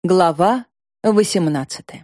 Глава 18.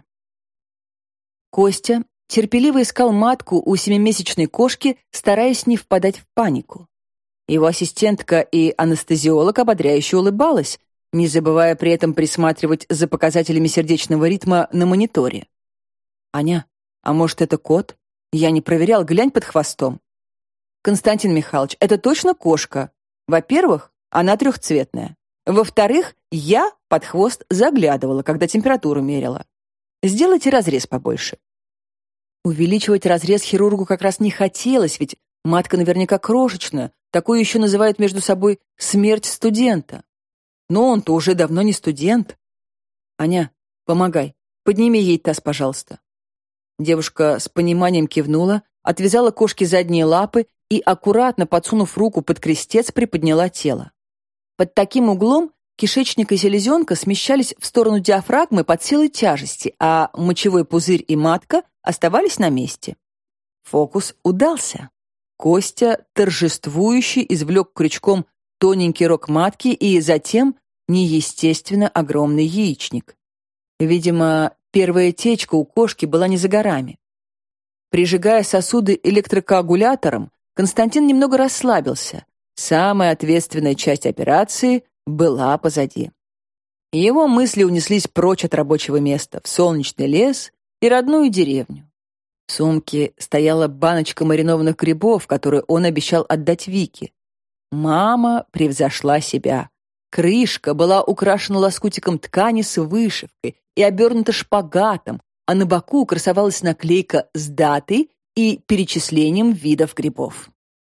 Костя терпеливо искал матку у семимесячной кошки, стараясь не впадать в панику. Его ассистентка и анестезиолог ободряюще улыбалась, не забывая при этом присматривать за показателями сердечного ритма на мониторе. «Аня, а может, это кот? Я не проверял, глянь под хвостом». «Константин Михайлович, это точно кошка? Во-первых, она трехцветная. Во-вторых, я под хвост заглядывала, когда температуру мерила. Сделайте разрез побольше». Увеличивать разрез хирургу как раз не хотелось, ведь матка наверняка крошечная, такую еще называют между собой «смерть студента». Но он-то уже давно не студент. «Аня, помогай, подними ей таз, пожалуйста». Девушка с пониманием кивнула, отвязала кошке задние лапы и, аккуратно подсунув руку под крестец, приподняла тело. Под таким углом кишечник и селезенка смещались в сторону диафрагмы под силой тяжести, а мочевой пузырь и матка оставались на месте. Фокус удался. Костя торжествующе извлек крючком тоненький рог матки и затем неестественно огромный яичник. Видимо, первая течка у кошки была не за горами. Прижигая сосуды электрокоагулятором, Константин немного расслабился. Самая ответственная часть операции была позади. Его мысли унеслись прочь от рабочего места, в солнечный лес и родную деревню. В сумке стояла баночка маринованных грибов, которую он обещал отдать Вике. Мама превзошла себя. Крышка была украшена лоскутиком ткани с вышивкой и обернута шпагатом, а на боку красовалась наклейка с датой и перечислением видов грибов.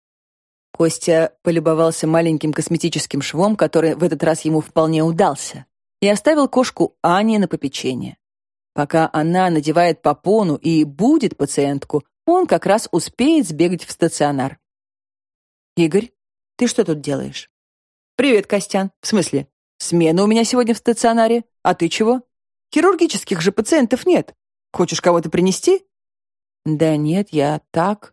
Костя полюбовался маленьким косметическим швом, который в этот раз ему вполне удался, и оставил кошку Ане на попечение. Пока она надевает попону и будет пациентку, он как раз успеет сбегать в стационар. «Игорь, ты что тут делаешь?» «Привет, Костян. В смысле? Смена у меня сегодня в стационаре. А ты чего? Хирургических же пациентов нет. Хочешь кого-то принести?» «Да нет, я так.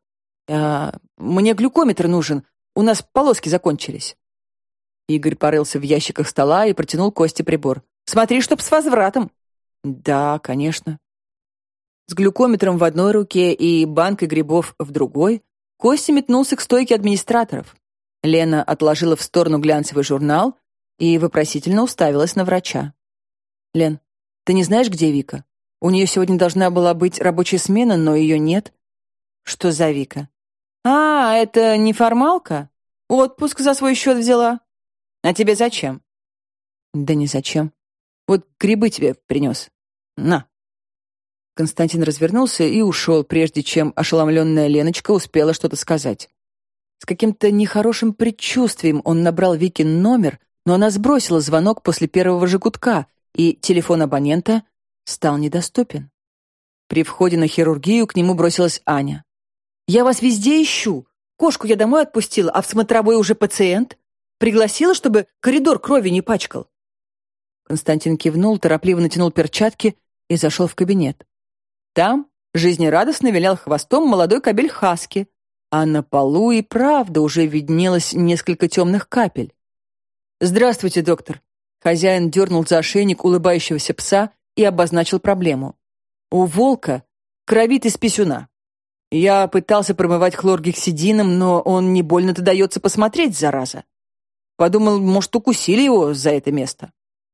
Мне глюкометр нужен. У нас полоски закончились». Игорь порылся в ящиках стола и протянул Косте прибор. «Смотри, чтоб с возвратом». «Да, конечно». С глюкометром в одной руке и банкой грибов в другой Костя метнулся к стойке администраторов. Лена отложила в сторону глянцевый журнал и вопросительно уставилась на врача. «Лен, ты не знаешь, где Вика? У нее сегодня должна была быть рабочая смена, но ее нет». «Что за Вика?» «А, это неформалка? Отпуск за свой счет взяла. А тебе зачем?» «Да не зачем. Вот грибы тебе принес. На». Константин развернулся и ушел, прежде чем ошеломленная Леночка успела что-то сказать. С каким-то нехорошим предчувствием он набрал Викин номер, но она сбросила звонок после первого же гудка, и телефон абонента стал недоступен. При входе на хирургию к нему бросилась Аня. «Я вас везде ищу. Кошку я домой отпустила, а в смотровой уже пациент. Пригласила, чтобы коридор крови не пачкал». Константин кивнул, торопливо натянул перчатки и зашел в кабинет. Там жизнерадостно вилял хвостом молодой кобель хаски, а на полу и правда уже виднелось несколько темных капель. «Здравствуйте, доктор». Хозяин дернул за ошейник улыбающегося пса и обозначил проблему. «У волка кровит из писюна. Я пытался промывать хлоргексидином, но он не больно-то дается посмотреть, зараза. Подумал, может, укусили его за это место».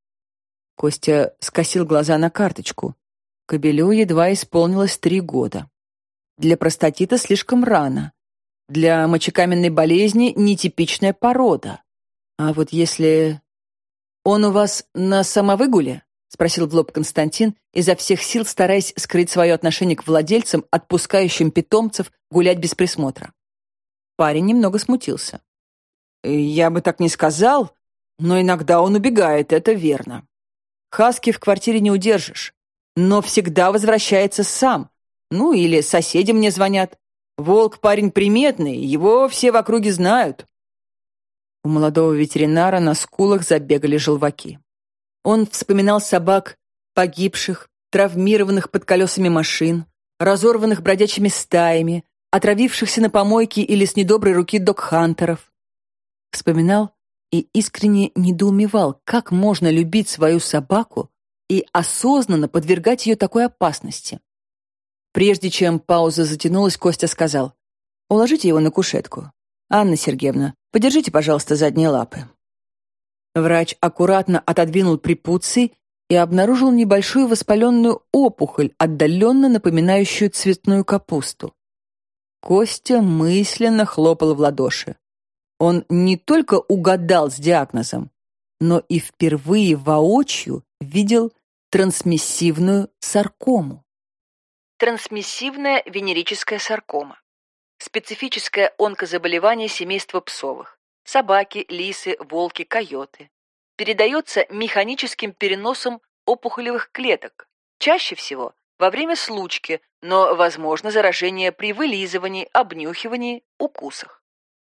Костя скосил глаза на карточку. Кобелю едва исполнилось 3 года. Для простатита слишком рано. Для мочекаменной болезни нетипичная порода. А вот если... «Он у вас на самовыгуле?» — спросил в лоб Константин, изо всех сил стараясь скрыть свое отношение к владельцам, отпускающим питомцев гулять без присмотра. Парень немного смутился. «Я бы так не сказал, но иногда он убегает, это верно. Хаски в квартире не удержишь, но всегда возвращается сам. Ну, или соседи мне звонят. Волк парень приметный, его все в округе знают». У молодого ветеринара на скулах забегали желваки. Он вспоминал собак, погибших, травмированных под колесами машин, разорванных бродячими стаями, отравившихся на помойке или с недоброй руки догхантеров. Вспоминал и искренне недоумевал, как можно любить свою собаку, и осознанно подвергать ее такой опасности. Прежде чем пауза затянулась, Костя сказал: «Уложите его на кушетку. Анна Сергеевна, подержите, пожалуйста, задние лапы». Врач аккуратно отодвинул препуций и обнаружил небольшую воспаленную опухоль, отдаленно напоминающую цветную капусту. Костя мысленно хлопал в ладоши. Он не только угадал с диагнозом, но и впервые воочию видел трансмиссивную саркому. Трансмиссивная венерическая саркома. Специфическое онкозаболевание семейства псовых. Собаки, лисы, волки, койоты. Передается механическим переносом опухолевых клеток. Чаще всего во время случки, но возможно заражение при вылизывании, обнюхивании, укусах.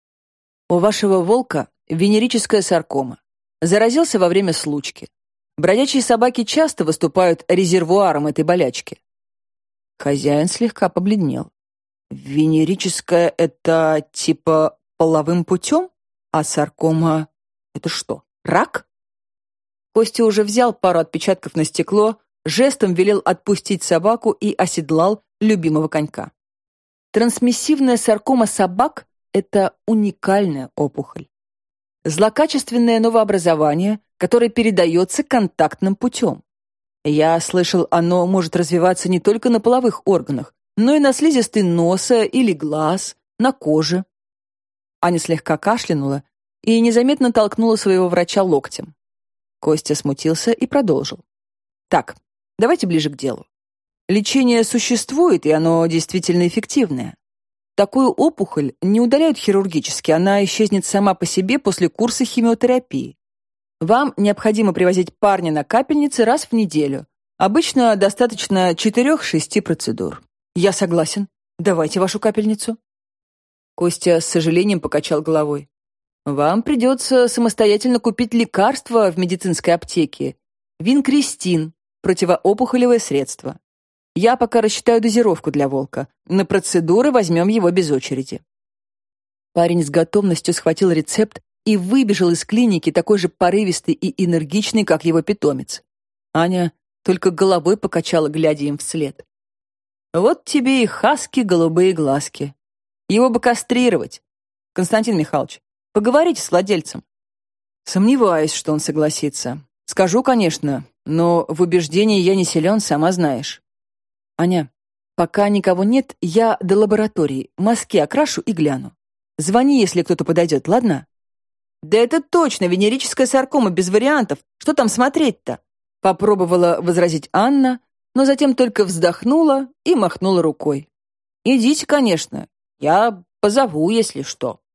У вашего волка венерическая саркома. Заразился во время случки. Бродячие собаки часто выступают резервуаром этой болячки. Хозяин слегка побледнел. Венерическая — это типа половым путем? А саркома — это что, рак? Костя уже взял пару отпечатков на стекло, жестом велел отпустить собаку и оседлал любимого конька. Трансмиссивная саркома собак — это уникальная опухоль. Злокачественное новообразование, которое передается контактным путем. Я слышал, оно может развиваться не только на половых органах, но и на слизистой носа или глаз, на коже. Аня слегка кашлянула и незаметно толкнула своего врача локтем. Костя смутился и продолжил. Так, давайте ближе к делу. Лечение существует, и оно действительно эффективное. Такую опухоль не удаляют хирургически, она исчезнет сама по себе после курса химиотерапии. Вам необходимо привозить парня на капельницы раз в неделю. Обычно достаточно 4-6 процедур. Я согласен. Давайте вашу капельницу. Костя с сожалением покачал головой. Вам придется самостоятельно купить лекарство в медицинской аптеке. Винкристин, противоопухолевое средство. Я пока рассчитаю дозировку для волка. На процедуры возьмем его без очереди. Парень с готовностью схватил рецепт и выбежал из клиники такой же порывистый и энергичный, как его питомец. Аня только головой покачала, глядя им вслед. Вот тебе и хаски голубые глазки. Его бы кастрировать. Константин Михайлович, поговорите с владельцем. Сомневаюсь, что он согласится. Скажу, конечно, но в убеждении я не силен, сама знаешь. Аня, пока никого нет, я до лаборатории мазки окрашу и гляну. Звони, если кто-то подойдет, ладно? Да это точно венерическая саркома, без вариантов. Что там смотреть-то? Попробовала возразить Анна, но затем только вздохнула и махнула рукой. Идите, конечно, я позову, если что.